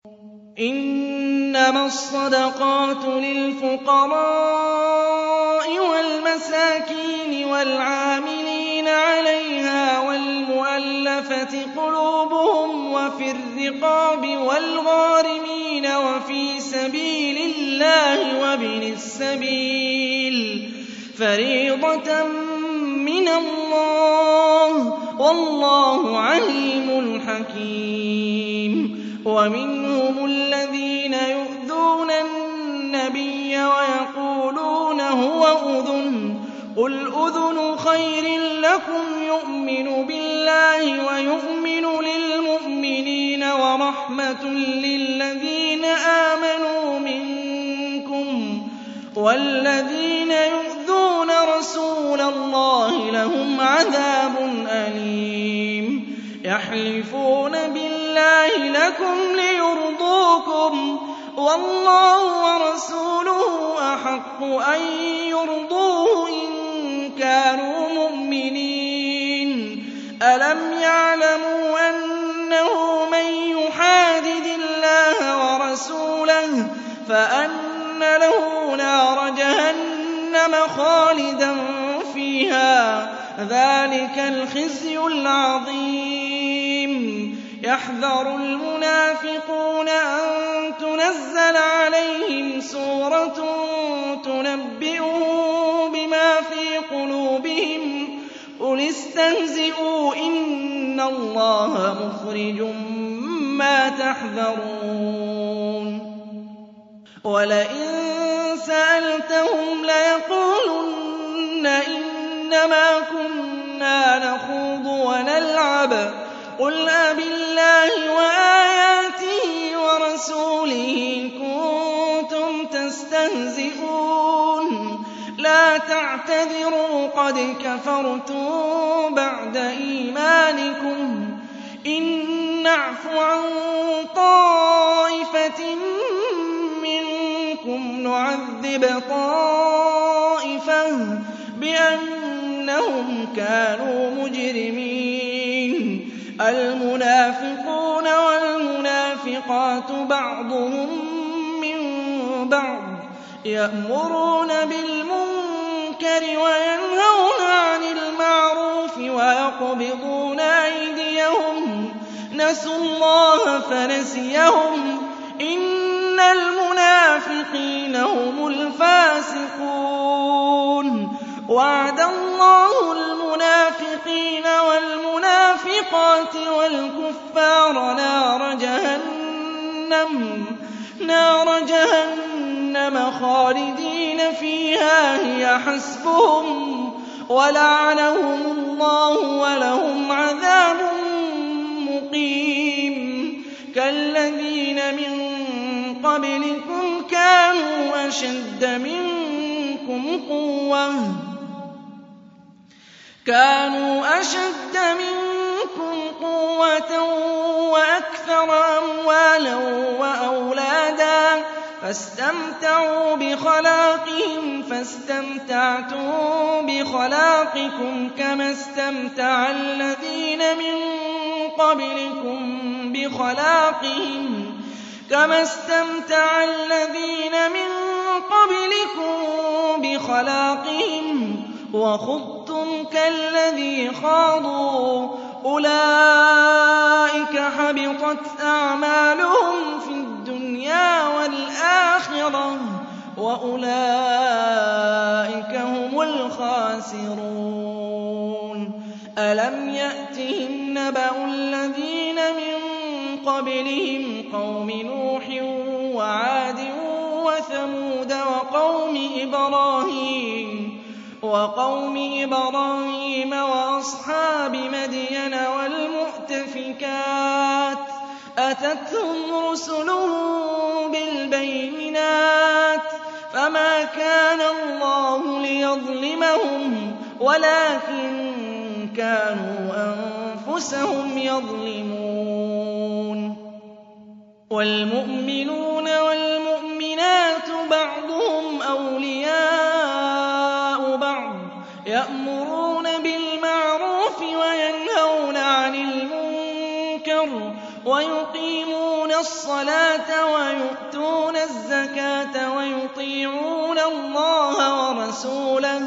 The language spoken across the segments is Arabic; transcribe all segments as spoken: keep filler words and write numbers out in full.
إِنَّمَا الصَّدَقَاتُ لِلْفُقَرَاءِ وَالْمَسَاكِينِ وَالْعَامِلِينَ عَلَيْهَا وَالْمُؤَلَّفَةِ قُلُوبُهُمْ وَفِي الرِّقَابِ وَالْغَارِمِينَ وَفِي سَبِيلِ اللَّهِ وَابْنِ السَّبِيلِ فَرِيضَةً مِّنَ اللَّهِ ۗ وَاللَّهُ عَلِيمٌ حَكِيمٌ. وَمِنْهُمُ الَّذِينَ يُؤْذُونَ النَّبِيَّ وَيَقُولُونَ هُوَ أُذُنٌ ۚ قُلْ أُذُنُ خَيْرٍ لَّكُمْ يُؤْمِنُ بِاللَّهِ وَيُؤْمِنُ لِلْمُؤْمِنِينَ وَرَحْمَةٌ لِّلَّذِينَ آمَنُوا مِنكُمْ ۚ وَالَّذِينَ يُؤْذُونَ رَسُولَ اللَّهِ لَهُمْ عَذَابٌ أَلِيمٌ. يَحْلِفُونَ بِاللَّهِ لَكُمْ لِيُرْضُوكُمْ ۗ وَاللَّهُ وَرَسُولُهُ أَحَقُّ أَن يُرْضُوهُ إِن كَانُوا مُؤْمِنِينَ. أَلَمْ يَعْلَمُوا أَنَّهُ مَن يُحَادِدِ اللَّهَ وَرَسُولَهُ فَأَنَّ لَهُ نَارَ جَهَنَّمَ خَالِدًا فِيهَا ۚ ذَٰلِكَ الْخِزْيُ الْعَظِيمُ. يَحْذَرُ الْمُنَافِقُونَ أَن تُنَزَّلَ عَلَيْهِمْ سُورَةٌ تُنَبِّئُهُم بِمَا فِي قُلُوبِهِمْ ۚ قُلِ اسْتَهْزِئُوا إِنَّ اللَّهَ مُخْرِجٌ مَّا تَحْذَرُونَ. وَلَئِن سَأَلْتَهُمْ لَيَقُولُنَّ إِنَّمَا كُنَّا نَخُوضُ وَنَلْعَبُ ۚ قُلْ أَبِاللَّهِ وَآيَاتِهِ وَرَسُولِهِ كُنتُمْ تَسْتَهْزِئُونَ. لَا تَعْتَذِرُوا قَدْ كَفَرْتُم بَعْدَ إِيمَانِكُمْ ۚ إِن نَّعْفُ عَن طَائِفَةٍ مِّنكُمْ نُعَذِّبْ طَائِفَةً بِأَنَّهُمْ كَانُوا مُجْرِمِينَ. الْمُنَافِقُونَ وَالْمُنَافِقَاتُ بَعْضُهُم مِّن بَعْضٍ يَأْمُرُونَ بِالْمُنكَرِ وَيَنْهَوْنَ عَنِ الْمَعْرُوفِ وَيَقْبِضُونَ أَيْدِيَهُمْ ۚ نَسُوا اللَّهَ فَنَسِيَهُمْ ۗ إِنَّ الْمُنَافِقِينَ هُمُ الْفَاسِقُونَ. وَعَدَ اللَّهُ الْمُنَافِقِينَ وَالْمُنَافِقَاتِ وَالْكُفَّارَ نَارَ جَهَنَّمَ خَالِدِينَ فِيهَا هِيَ حَسْبُهُمْ ۖ وَلَعَنَهُمُ اللَّهُ وَلَهُمْ عَذَابٌ مُّقِيمٌ. كَالَّذِينَ مِن قَبْلِكُمْ كَانُوا أَشَدَّ مِنكُمْ قُوَّةً كانوا أشد منكم قوة وأكثر أموالا وأولادا فاستمتعوا بخلاقهم فاستمتعتم بخلاقكم كما استمتع الذين من قبلكم بخلاقهم كما استمتع الذين من قبلكم بخلاقهم وخضتم كالذي خاضوا أولئك حبطت أعمالهم في الدنيا والآخرة وأولئك هم الخاسرون. ألم يأتهم نبأ الذين من قبلهم قوم نوح وعاد وثمود وقوم إبراهيم وقوم إبراهيم وأصحاب مدين والمؤتفكات أتتهم رسلهم بالبينات فما كان الله ليظلمهم ولكن كانوا أنفسهم يظلمون. والمؤمنون والمؤمنات بعضهم أولياء بعض يأمرون بالمعروف وينهون عن المنكر ويقيمون الصَّلَاةَ وَيُؤْتُونَ الزَّكَاةَ وَيُطِيعُونَ اللَّهَ وَرَسُولَهُ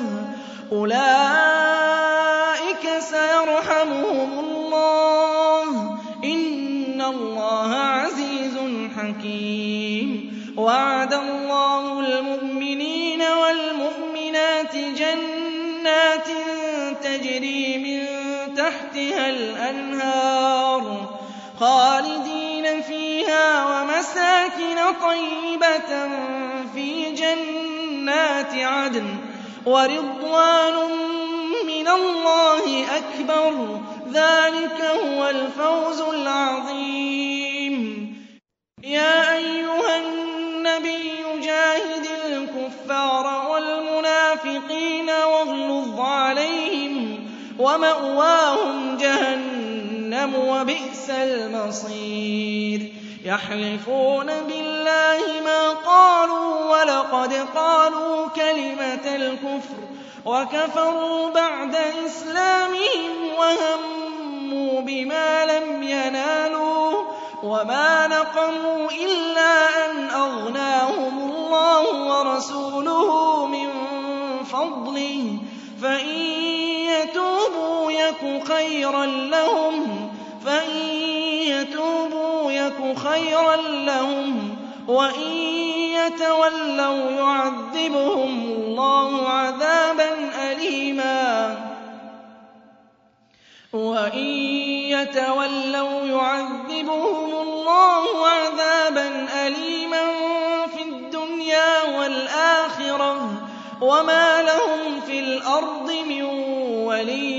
أُولَٰئِكَ سَيَرْحَمُهُمُ اللَّهُ ۗ إِنَّ اللَّهَ عَزِيزٌ حَكِيمٌ. وَعَدَ اللَّهُ الْمُؤْمِنِينَ وَالْمُؤْمِنَاتِ جَنَّاتٍ تَجْرِي مِن تَحْتِهَا الْأَنْهَارُ خَالِدِينَ فِيهَا وَمَسَاكِنَ طَيِّبَةً فِي جَنَّاتِ عَدْنٍ وَرِضْوَانٌ مِّنَ اللَّهِ أَكْبَرُ ۚ ذَٰلِكَ هُوَ الْفَوْزُ الْعَظِيمُ. يَا أَيُّهَا النَّبِيُّ جَاهِدِ الْكُفَّارَ وَالْمُنَافِقِينَ وَاغْلُظْ عَلَيْهِمْ ۚ وَمَأْوَاهُمْ جَهَنَّمُ ۖ وَبِئْسَ الْمَصِيرُ. يَحْلِفُونَ بِاللَّهِ مَا قَالُوا وَلَقَدْ قَالُوا كَلِمَةَ الْكُفْرِ وَكَفَرُوا بَعْدَ إِسْلَامِهِمْ وَهَمُّوا بِمَا لَمْ يَنَالُوا وَمَا نَقَمُوا إِلَّا أَنْ أَغْنَاهُمُ اللَّهُ وَرَسُولُهُ مِن فَضْلِهِ ۖ فَإِن يَتُوبُوا يَكُ خَيْرًا لَّهُمْ فَإِن يَتُوبُوا يَكُ خَيْرًا لَّهُمْ وَإِن يَتَوَلَّوْا يُعَذِّبْهُمُ اللَّهُ عَذَابًا أَلِيمًا وَإِن يَتَوَلَّوْا يُعَذِّبْهُمُ اللَّهُ عَذَابًا أَلِيمًا فِي الدُّنْيَا وَالْآخِرَةِ ۚ وَمَا لَهُمْ فِي الْأَرْضِ مِن وَلِيٍّ